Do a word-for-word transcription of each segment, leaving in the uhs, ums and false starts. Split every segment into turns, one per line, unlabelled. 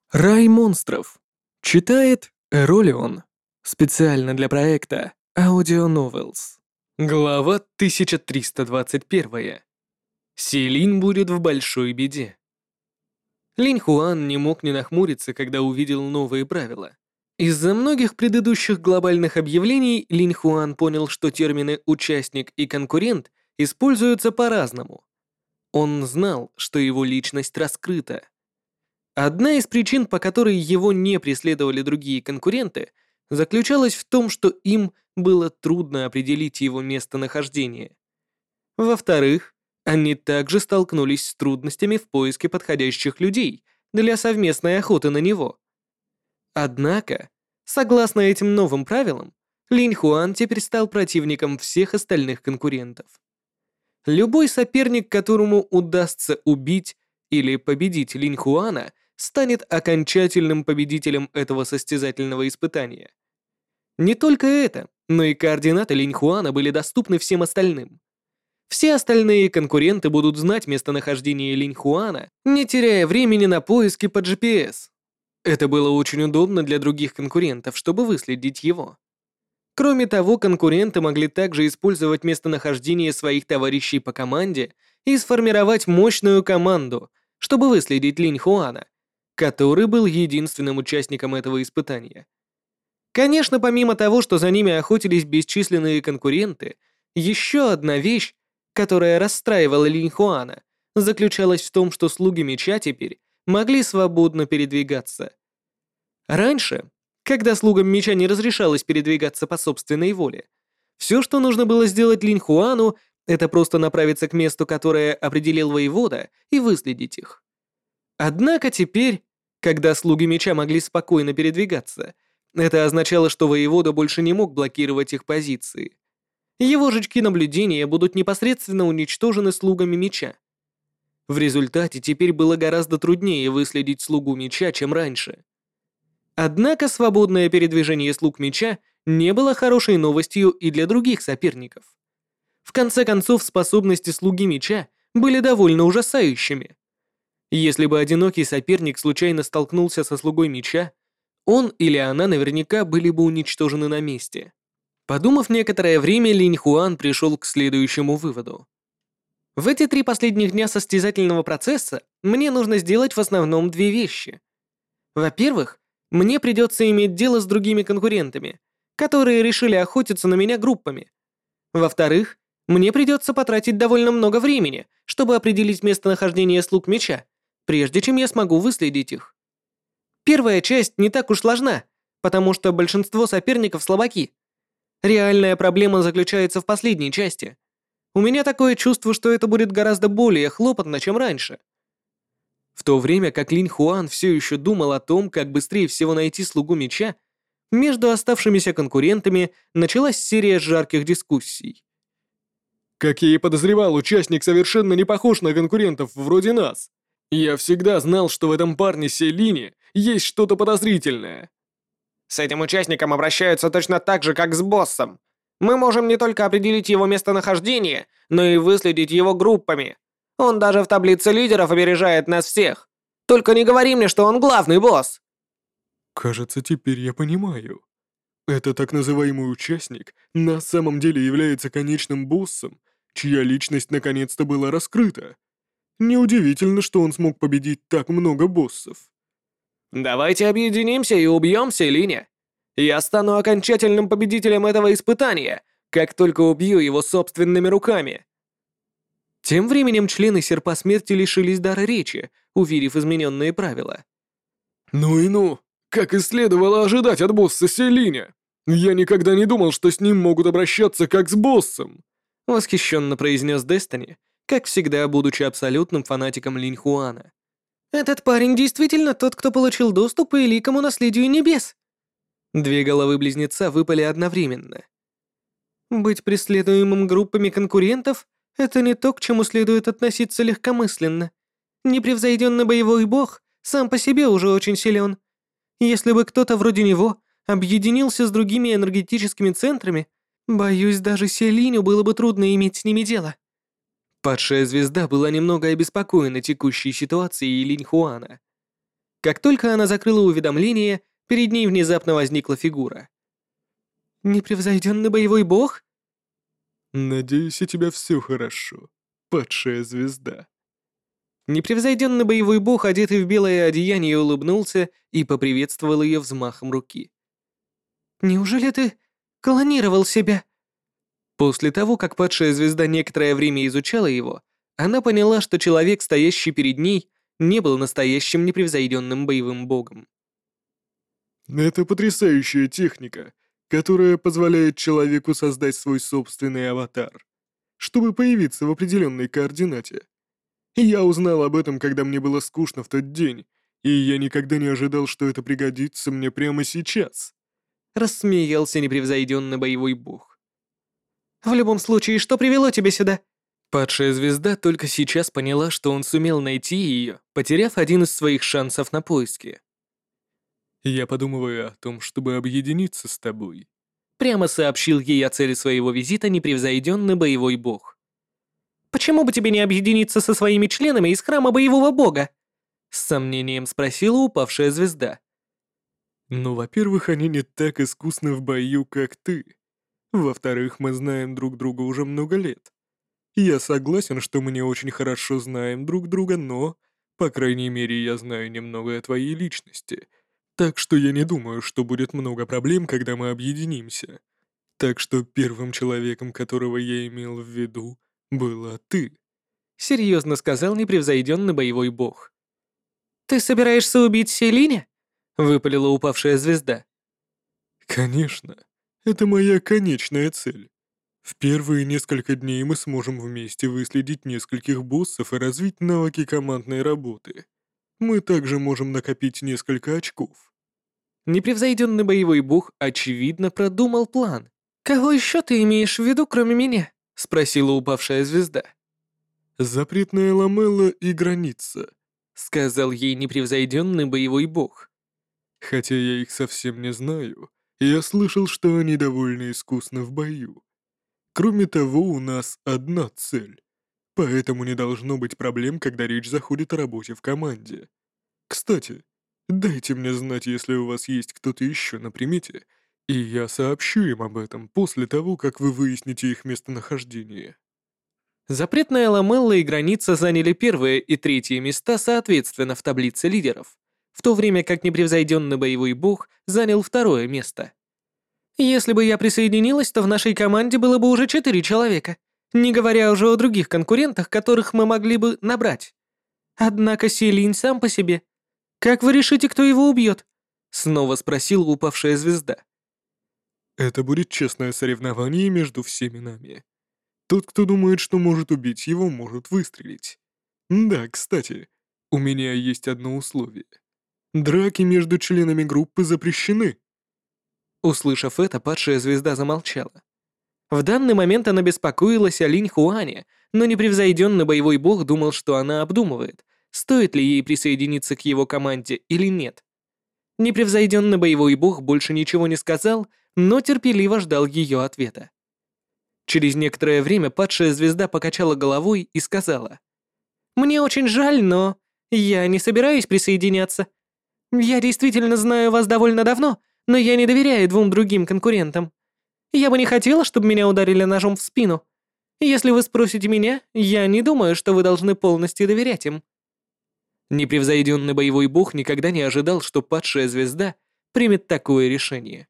Рай монстров. Читает Эролион. Специально для проекта Audio Novels. Глава тысяча триста двадцать один. Селин будет в большой беде. Линь Хуан не мог не нахмуриться, когда увидел новые правила. Из-за многих предыдущих глобальных объявлений Линь Хуан понял, что термины «участник» и «конкурент» используются по-разному. Он знал, что его личность раскрыта. Одна из причин, по которой его не преследовали другие конкуренты, заключалась в том, что им было трудно определить его местонахождение. Во-вторых, они также столкнулись с трудностями в поиске подходящих людей для совместной охоты на него. Однако, согласно этим новым правилам, Линь Хуан теперь стал противником всех остальных конкурентов. Любой соперник, которому удастся убить или победить Линь Хуана, станет окончательным победителем этого состязательного испытания. Не только это, но и координаты Линь Хуана были доступны всем остальным. Все остальные конкуренты будут знать местонахождение Линь Хуана, не теряя времени на поиски по джи пи эс. Это было очень удобно для других конкурентов, чтобы выследить его. Кроме того, конкуренты могли также использовать местонахождение своих товарищей по команде и сформировать мощную команду, чтобы выследить Линь Хуана, который был единственным участником этого испытания. Конечно, помимо того, что за ними охотились бесчисленные конкуренты, еще одна вещь, которая расстраивала Линь Хуана, заключалась в том, что слуги меча теперь могли свободно передвигаться. Раньше, когда слугам меча не разрешалось передвигаться по собственной воле, все, что нужно было сделать Линь Хуану, это просто направиться к месту, которое определил воевода, и выследить их. Однако теперь, когда слуги меча могли спокойно передвигаться, это означало, что воевода больше не мог блокировать их позиции. Его жучки наблюдения будут непосредственно уничтожены слугами меча. В результате теперь было гораздо труднее выследить слугу меча, чем раньше. Однако свободное передвижение слуг меча не было хорошей новостью и для других соперников. В конце концов, способности слуги меча были довольно ужасающими. Если бы одинокий соперник случайно столкнулся со слугой меча, он или она наверняка были бы уничтожены на месте. Подумав некоторое время, Линь Хуан пришел к следующему выводу. В эти три последних дня состязательного процесса мне нужно сделать в основном две вещи. Во-первых, мне придется иметь дело с другими конкурентами, которые решили охотиться на меня группами. Во-вторых, мне придется потратить довольно много времени, чтобы определить местонахождение слуг меча, прежде чем я смогу выследить их. Первая часть не так уж сложна, потому что большинство соперников слабаки. Реальная проблема заключается в последней части. У меня такое чувство, что это будет гораздо более хлопотно, чем раньше. В то время как Линь Хуан все еще думал о том, как быстрее всего найти слугу меча, между оставшимися конкурентами началась серия жарких дискуссий.
Как я и подозревал, участник совершенно не похож на конкурентов вроде нас. Я всегда знал, что в этом парне Селине есть что-то подозрительное.
С этим участником обращаются точно так же, как с боссом. Мы можем не только определить его местонахождение, но и выследить его группами. Он даже в таблице лидеров опережает нас всех. Только не говори мне, что он главный босс.
Кажется, теперь я понимаю. Это так называемый участник на самом деле является конечным боссом, чья личность наконец-то была раскрыта. Неудивительно, что он смог победить так много боссов.
Давайте объединимся и убьем Селине. Я стану окончательным победителем этого испытания, как только убью его собственными руками.
Тем временем члены Серпа Смерти лишились дара речи, увидев измененные правила.
Ну и ну, как и следовало ожидать от босса Селине. Я никогда не думал, что с ним могут обращаться как с боссом.
Восхищенно произнес Дестони, как всегда будучи абсолютным фанатиком Линь Хуана. «Этот парень действительно тот, кто получил доступ к великому наследию небес!» Две головы-близнеца выпали одновременно. «Быть преследуемым группами конкурентов — это не то, к чему следует относиться легкомысленно. Непревзойденный боевой бог сам по себе уже очень силен. Если бы кто-то вроде него объединился с другими энергетическими центрами, боюсь, даже Селиню было бы трудно иметь с ними дело». Падшая звезда была немного обеспокоена текущей ситуацией Линь Хуана. Как только она закрыла уведомление, перед ней внезапно возникла фигура. «Непревзойденный боевой бог?»
«Надеюсь, у тебя все хорошо, падшая звезда».
Непревзойденный боевой бог, одетый в белое одеяние, улыбнулся и поприветствовал ее взмахом руки. «Неужели ты клонировал себя?» После того, как падшая звезда некоторое время изучала его, она поняла, что человек, стоящий перед ней, не был настоящим непревзойденным боевым богом.
Это потрясающая техника, которая позволяет человеку создать свой собственный аватар, чтобы появиться в определенной координате. Я узнал об этом, когда мне было скучно в тот день, и я никогда не ожидал, что это пригодится мне прямо сейчас.
Рассмеялся непревзойденный боевой бог. «В любом случае, что привело тебя сюда?» Падшая звезда только сейчас поняла, что он сумел найти ее, потеряв один из своих шансов на поиски.
Я подумываю о том, чтобы объединиться с тобой.
Прямо сообщил ей о цели своего визита непревзойденный боевой бог. «Почему бы тебе не объединиться со своими членами из храма боевого бога?» С сомнением спросила упавшая звезда.
Ну, во-первых, они не так искусны в бою, как ты. Во-вторых, мы знаем друг друга уже много лет. Я согласен, что мы не очень хорошо знаем друг друга, но, по крайней мере, я знаю немного о твоей личности. Так что я не думаю, что будет много проблем, когда мы объединимся. Так что первым человеком, которого я имел в виду, была ты.
Серьезно сказал непревзойденный боевой бог. «Ты собираешься убить Селине?» Выпалила упавшая звезда.
Конечно, это моя конечная цель. В первые несколько дней мы сможем вместе выследить нескольких боссов и развить навыки командной работы. Мы также можем накопить несколько очков.
Непревзойденный боевой бог, очевидно, продумал план. «Кого еще ты имеешь в виду, кроме меня?» — спросила упавшая звезда.
Запретная ламелла и граница,
— сказал ей непревзойденный боевой бог.
Хотя я их совсем не знаю, я слышал, что они довольно искусны в бою. Кроме того, у нас одна цель, поэтому не должно быть проблем, когда речь заходит о работе в команде. Кстати, дайте мне знать, если у вас есть кто-то еще на примете, и я сообщу им об этом после того, как вы выясните их местонахождение.
Запретная ламелла и граница заняли первые и третье места соответственно в таблице лидеров, в то время как непревзойденный боевой бог занял второе место. Если бы я присоединилась, то в нашей команде было бы уже четыре человека, не говоря уже о других конкурентах, которых мы могли бы набрать. Однако Селинь сам по себе. Как вы решите, кто его убьет? Снова спросила упавшая звезда.
Это будет честное соревнование между всеми нами. Тот, кто думает, что может убить его, может выстрелить. Да, кстати, у меня есть одно условие. Драки между членами группы запрещены.
Услышав это, падшая звезда замолчала. В данный момент она беспокоилась о Линь Хуане, но непревзойденный боевой бог думал, что она обдумывает, стоит ли ей присоединиться к его команде или нет. Непревзойденный боевой бог больше ничего не сказал, но терпеливо ждал ее ответа. Через некоторое время падшая звезда покачала головой и сказала: «Мне очень жаль, но я не собираюсь присоединяться. Я действительно знаю вас довольно давно, но я не доверяю двум другим конкурентам. Я бы не хотела, чтобы меня ударили ножом в спину. Если вы спросите меня, я не думаю, что вы должны полностью доверять им». Непревзойденный боевой бог никогда не ожидал, что падшая звезда примет такое решение.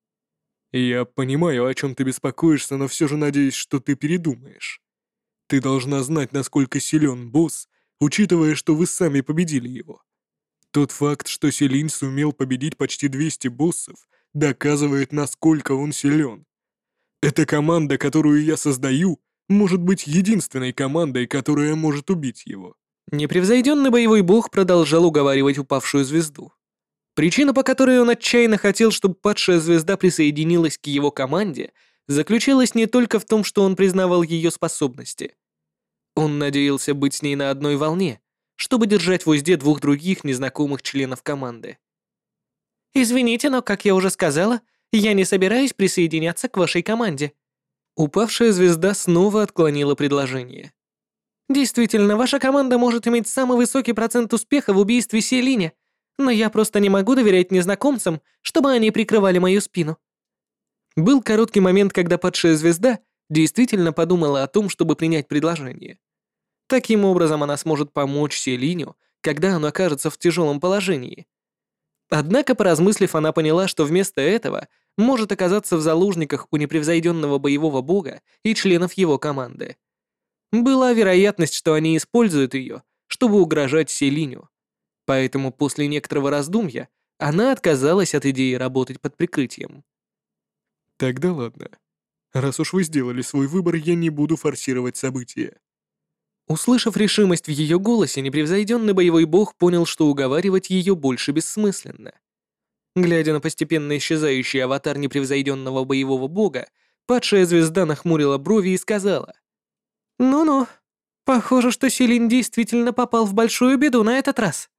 Я понимаю, о чем ты беспокоишься, но все же надеюсь, что ты передумаешь. Ты должна знать, насколько силен босс, учитывая, что вы сами победили его. Тот факт, что Селинь сумел победить почти двести боссов, доказывает, насколько он силен. Эта команда, которую я создаю, может быть единственной командой, которая может убить его.
Непревзойденный боевой бог продолжал уговаривать упавшую звезду. Причина, по которой он отчаянно хотел, чтобы падшая звезда присоединилась к его команде, заключалась не только в том, что он признавал ее способности. Он надеялся быть с ней на одной волне, чтобы держать в узде двух других незнакомых членов команды. «Извините, но, как я уже сказала, я не собираюсь присоединяться к вашей команде». Упавшая звезда снова отклонила предложение. «Действительно, ваша команда может иметь самый высокий процент успеха в убийстве Селиня, но я просто не могу доверять незнакомцам, чтобы они прикрывали мою спину». Был короткий момент, когда падшая звезда действительно подумала о том, чтобы принять предложение. Таким образом, она сможет помочь Селиню, когда он окажется в тяжелом положении. Однако, поразмыслив, она поняла, что вместо этого может оказаться в заложниках у непревзойденного боевого бога и членов его команды. Была вероятность, что они используют ее, чтобы угрожать Селиню. Поэтому после некоторого раздумья она отказалась от идеи работать под прикрытием.
Тогда ладно. Раз уж вы сделали свой выбор, я не буду форсировать события.
Услышав решимость в ее голосе, непревзойденный боевой бог понял, что уговаривать ее больше бессмысленно. Глядя на постепенно исчезающий аватар непревзойденного боевого бога, падшая звезда нахмурила брови и сказала: «Ну-ну, похоже, что Селин действительно попал в большую беду на этот раз.